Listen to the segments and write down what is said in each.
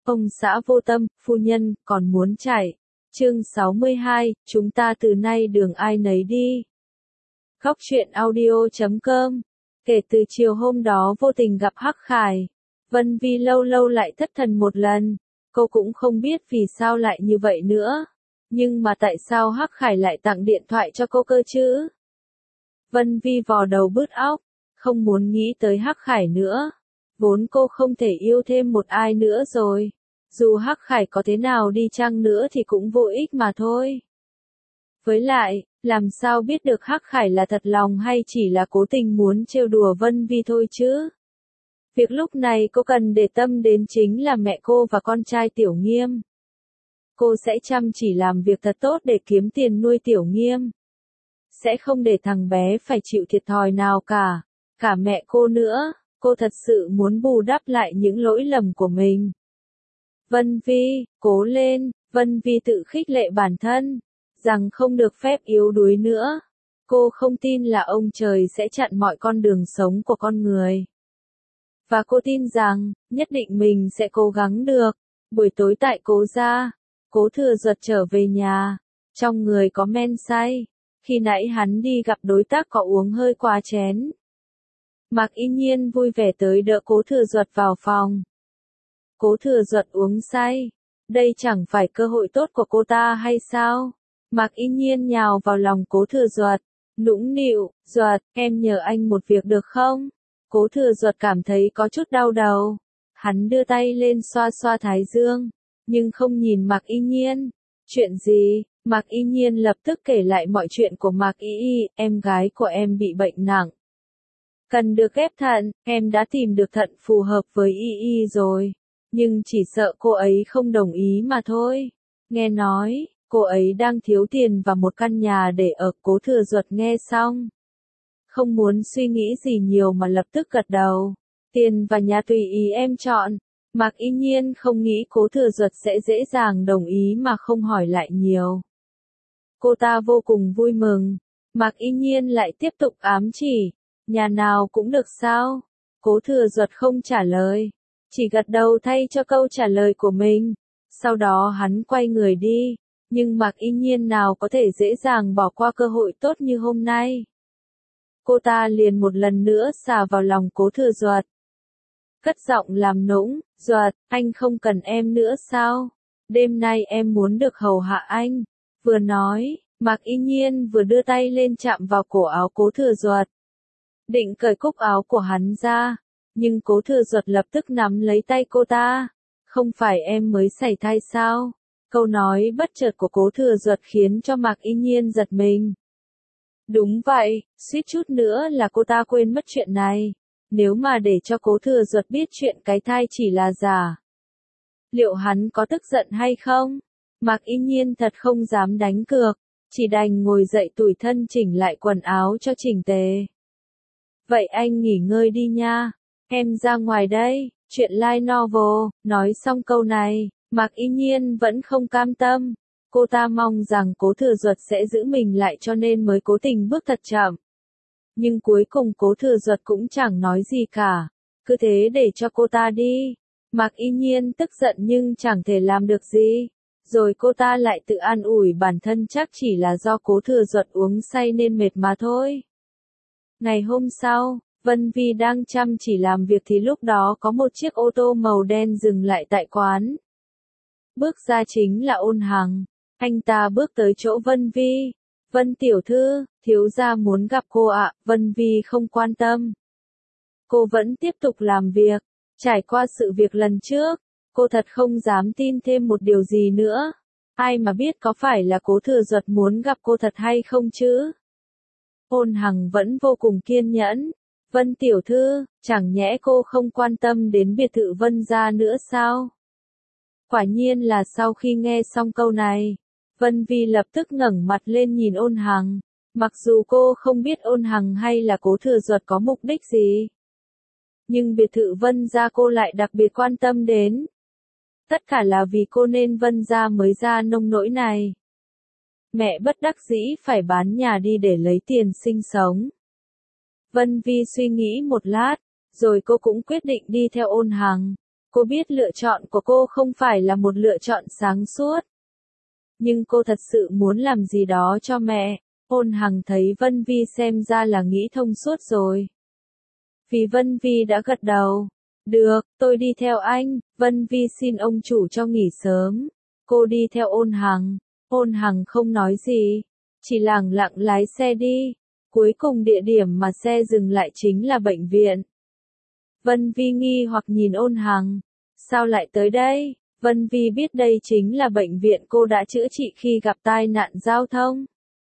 Ông xã vô tâm, phu nhân, còn muốn chạy. Chương 62, chúng ta từ nay đường ai nấy đi. Góc truyện audio.com. Kể từ chiều hôm đó vô tình gặp Hắc Khải, Vân Vi lâu lâu lại thất thần một lần. Cô cũng không biết vì sao lại như vậy nữa. Nhưng mà tại sao Hắc Khải lại tặng điện thoại cho cô cơ chứ? Vân Vi vò đầu bứt óc, không muốn nghĩ tới Hắc Khải nữa. Vốn cô không thể yêu thêm một ai nữa rồi. Dù Hắc Khải có thế nào đi chăng nữa thì cũng vô ích mà thôi. Với lại, làm sao biết được Hắc Khải là thật lòng hay chỉ là cố tình muốn trêu đùa Vân Vi thôi chứ? Việc lúc này cô cần để tâm đến chính là mẹ cô và con trai Tiểu Nghiêm. Cô sẽ chăm chỉ làm việc thật tốt để kiếm tiền nuôi Tiểu Nghiêm. Sẽ không để thằng bé phải chịu thiệt thòi nào cả. Cả mẹ cô nữa, cô thật sự muốn bù đắp lại những lỗi lầm của mình. Vân Vi, cố lên, Vân Vi tự khích lệ bản thân, rằng không được phép yếu đuối nữa. Cô không tin là ông trời sẽ chặn mọi con đường sống của con người. Và cô tin rằng, nhất định mình sẽ cố gắng được. Buổi tối tại Cố gia, Cố Thừa Duật trở về nhà, trong người có men say. Khi nãy hắn đi gặp đối tác có uống hơi quá chén. Mạc Y Nhiên vui vẻ tới đỡ Cố Thừa Duật vào phòng. Cố Thừa Duật uống say. Đây chẳng phải cơ hội tốt của cô ta hay sao? Mạc Y Nhiên nhào vào lòng Cố Thừa Duật, nũng nịu, Duật, em nhờ anh một việc được không? Cố Thừa Duật cảm thấy có chút đau đầu. Hắn đưa tay lên xoa xoa thái dương, nhưng không nhìn Mạc Y Nhiên. Chuyện gì? Mạc Y Nhiên lập tức kể lại mọi chuyện của Mạc Y Y, em gái của em bị bệnh nặng. Cần được ghép thận, em đã tìm được thận phù hợp với Y Y rồi. Nhưng chỉ sợ cô ấy không đồng ý mà thôi. Nghe nói, cô ấy đang thiếu tiền và một căn nhà để ở. Cố Thừa Duật nghe xong, không muốn suy nghĩ gì nhiều mà lập tức gật đầu. Tiền và nhà tùy ý em chọn. Mạc Y Nhiên không nghĩ Cố Thừa Duật sẽ dễ dàng đồng ý mà không hỏi lại nhiều. Cô ta vô cùng vui mừng. Mạc Y Nhiên lại tiếp tục ám chỉ, nhà nào cũng được sao? Cố Thừa Duật không trả lời, chỉ gật đầu thay cho câu trả lời của mình. Sau đó hắn quay người đi, nhưng Mạc Y Nhiên nào có thể dễ dàng bỏ qua cơ hội tốt như hôm nay. Cô ta liền một lần nữa xà vào lòng Cố Thừa Duật. Cất giọng làm nũng, Duật, anh không cần em nữa sao? Đêm nay em muốn được hầu hạ anh. Vừa nói, Mạc Y Nhiên vừa đưa tay lên chạm vào cổ áo Cố Thừa Duật. Định cởi cúc áo của hắn ra, nhưng Cố Thừa Duật lập tức nắm lấy tay cô ta. Không phải em mới sảy thai sao? Câu nói bất chợt của Cố Thừa Duật khiến cho Mạc Y Nhiên giật mình. Đúng vậy, suýt chút nữa là cô ta quên mất chuyện này. Nếu mà để cho Cố Thừa Duật biết chuyện cái thai chỉ là giả, liệu hắn có tức giận hay không? Mạc Y Nhiên thật không dám đánh cược, chỉ đành ngồi dậy tủi thân chỉnh lại quần áo cho chỉnh tề. Vậy anh nghỉ ngơi đi nha, em ra ngoài đây, chuyện light novel. Nói xong câu này, Mạc Y Nhiên vẫn không cam tâm. Cô ta mong rằng Cố Thừa Duật sẽ giữ mình lại cho nên mới cố tình bước thật chậm. Nhưng cuối cùng Cố Thừa Duật cũng chẳng nói gì cả, cứ thế để cho cô ta đi. Mạc Y Nhiên tức giận nhưng chẳng thể làm được gì. Rồi cô ta lại tự an ủi bản thân chắc chỉ là do Cố Thừa Duật uống say nên mệt mà thôi. Ngày hôm sau, Vân Vi đang chăm chỉ làm việc thì lúc đó có một chiếc ô tô màu đen dừng lại tại quán. Bước ra chính là Ôn Hằng. Anh ta bước tới chỗ Vân Vi. Vân tiểu thư, thiếu gia muốn gặp cô ạ. Vân Vi không quan tâm. Cô vẫn tiếp tục làm việc. Trải qua sự việc lần trước, cô thật không dám tin thêm một điều gì nữa. Ai mà biết có phải là Cố Thừa Duật muốn gặp cô thật hay không chứ? Ôn Hằng vẫn vô cùng kiên nhẫn. Vân tiểu thư, chẳng nhẽ cô không quan tâm đến biệt thự Vân gia nữa sao? Quả nhiên là sau khi nghe xong câu này, Vân Vi lập tức ngẩng mặt lên nhìn Ôn Hằng. Mặc dù cô không biết Ôn Hằng hay là Cố Thừa Duật có mục đích gì, nhưng biệt thự Vân gia cô lại đặc biệt quan tâm đến. Tất cả là vì cô nên Vân gia mới ra nông nỗi này. Mẹ bất đắc dĩ phải bán nhà đi để lấy tiền sinh sống. Vân Vi suy nghĩ một lát, rồi cô cũng quyết định đi theo Ôn Hằng. Cô biết lựa chọn của cô không phải là một lựa chọn sáng suốt. Nhưng cô thật sự muốn làm gì đó cho mẹ. Ôn Hằng thấy Vân Vi xem ra là nghĩ thông suốt rồi. Vì Vân Vi đã gật đầu. Được, tôi đi theo anh. Vân Vi xin ông chủ cho nghỉ sớm. Cô đi theo Ôn Hằng. Ôn Hằng không nói gì. Chỉ lẳng lặng lái xe đi. Cuối cùng địa điểm mà xe dừng lại chính là bệnh viện. Vân Vi nghi hoặc nhìn Ôn Hằng. Sao lại tới đây? Vân Vi biết đây chính là bệnh viện cô đã chữa trị khi gặp tai nạn giao thông.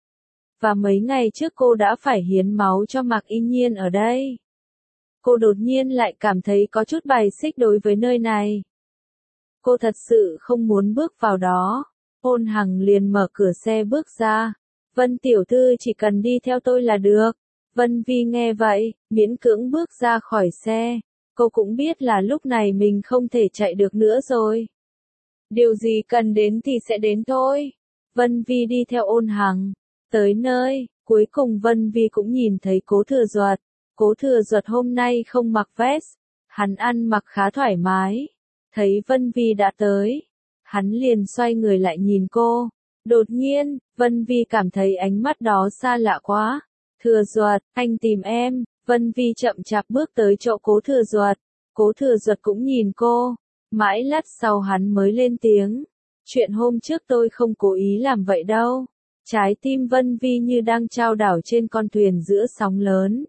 Và mấy ngày trước cô đã phải hiến máu cho Mạc Y Nhiên ở đây. Cô đột nhiên lại cảm thấy có chút bài xích đối với nơi này. Cô thật sự không muốn bước vào đó. Ôn Hằng liền mở cửa xe bước ra. Vân tiểu thư chỉ cần đi theo tôi là được. Vân Vi nghe vậy, miễn cưỡng bước ra khỏi xe. Cô cũng biết là lúc này mình không thể chạy được nữa rồi. Điều gì cần đến thì sẽ đến thôi. Vân Vi đi theo Ôn Hằng. Tới nơi, cuối cùng Vân Vi cũng nhìn thấy Cố Thừa Duật. Cố Thừa Duật hôm nay không mặc vest. Hắn ăn mặc khá thoải mái. Thấy Vân Vi đã tới. Hắn liền xoay người lại nhìn cô. Đột nhiên, Vân Vi cảm thấy ánh mắt đó xa lạ quá. Thừa Duật, anh tìm em. Vân Vi chậm chạp bước tới chỗ Cố Thừa Duật. Cố Thừa Duật cũng nhìn cô. Mãi lát sau hắn mới lên tiếng. Chuyện hôm trước tôi không cố ý làm vậy đâu. Trái tim Vân Vi như đang chao đảo trên con thuyền giữa sóng lớn.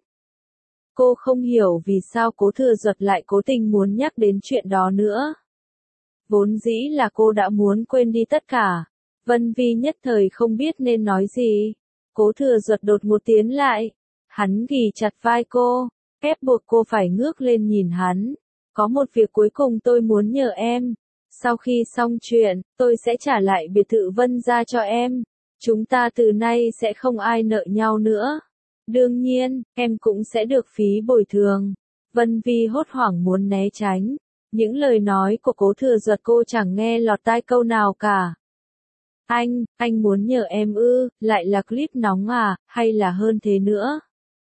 Cô không hiểu vì sao Cố Thừa Duật lại cố tình muốn nhắc đến chuyện đó nữa. Vốn dĩ là cô đã muốn quên đi tất cả. Vân Vi nhất thời không biết nên nói gì. Cố Thừa Duật đột ngột tiến lại. Hắn ghì chặt vai cô, ép buộc cô phải ngước lên nhìn hắn. Có một việc cuối cùng tôi muốn nhờ em. Sau khi xong chuyện, tôi sẽ trả lại biệt thự Vân gia cho em. Chúng ta từ nay sẽ không ai nợ nhau nữa. Đương nhiên, em cũng sẽ được phí bồi thường. Vân Vi hốt hoảng muốn né tránh. Những lời nói của Cố Thừa Duật cô chẳng nghe lọt tai câu nào cả. Anh muốn nhờ em ư, lại là clip nóng à, hay là hơn thế nữa?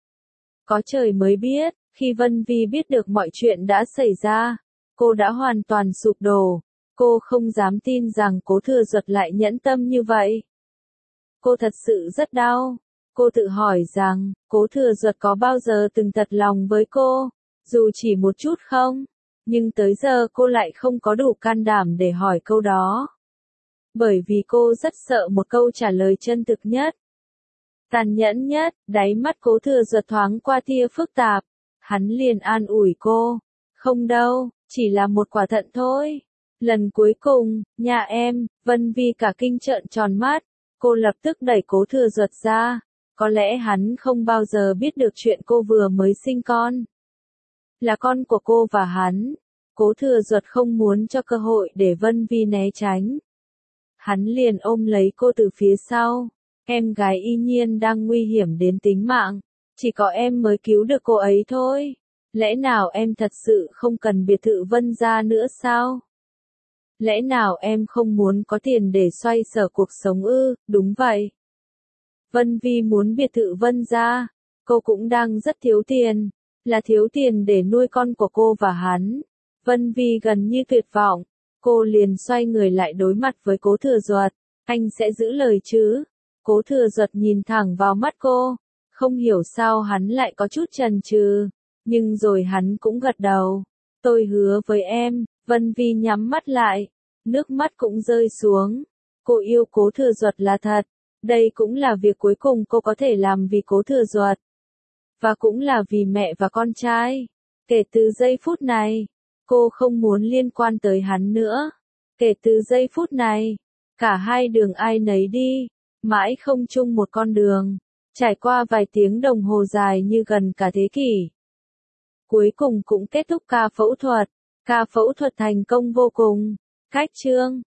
Có trời mới biết, khi Vân Vi biết được mọi chuyện đã xảy ra, cô đã hoàn toàn sụp đổ. Cô không dám tin rằng Cố Thừa Duật lại nhẫn tâm như vậy. Cô thật sự rất đau. Cô tự hỏi rằng, Cố Thừa Duật có bao giờ từng thật lòng với cô, dù chỉ một chút không? Nhưng tới giờ cô lại không có đủ can đảm để hỏi câu đó. Bởi vì cô rất sợ một câu trả lời chân thực nhất. Tàn nhẫn nhất, đáy mắt Cố Thừa Duật thoáng qua tia phức tạp. Hắn liền an ủi cô. Không đâu, chỉ là một quả thận thôi. Lần cuối cùng, nhà em, Vân Vi cả kinh trợn tròn mắt. Cô lập tức đẩy Cố Thừa Duật ra. Có lẽ hắn không bao giờ biết được chuyện cô vừa mới sinh con. Là con của cô và hắn. Cố Thừa Duật không muốn cho cơ hội để Vân Vi né tránh. Hắn liền ôm lấy cô từ phía sau. Em gái Y Nhiên đang nguy hiểm đến tính mạng. Chỉ có em mới cứu được cô ấy thôi. Lẽ nào em thật sự không cần biệt thự Vân gia nữa sao? Lẽ nào em không muốn có tiền để xoay sở cuộc sống ư? Đúng vậy. Vân Vi muốn biệt thự Vân gia. Cô cũng đang rất thiếu tiền. Là thiếu tiền để nuôi con của cô và hắn. Vân Vi gần như tuyệt vọng. Cô liền xoay người lại đối mặt với Cố Thừa Duật. Anh sẽ giữ lời chứ? Cố Thừa Duật nhìn thẳng vào mắt cô. Không hiểu sao hắn lại có chút chần chừ. Nhưng rồi hắn cũng gật đầu. Tôi hứa với em. Vân Vi nhắm mắt lại. Nước mắt cũng rơi xuống. Cô yêu Cố Thừa Duật là thật. Đây cũng là việc cuối cùng cô có thể làm vì Cố Thừa Duật. Và cũng là vì mẹ và con trai. Kể từ giây phút này, cô không muốn liên quan tới hắn nữa. Kể từ giây phút này, cả hai đường ai nấy đi, mãi không chung một con đường. Trải qua vài tiếng đồng hồ dài như gần cả thế kỷ. Cuối cùng cũng kết thúc ca phẫu thuật. Ca phẫu thuật thành công vô cùng. Cách chương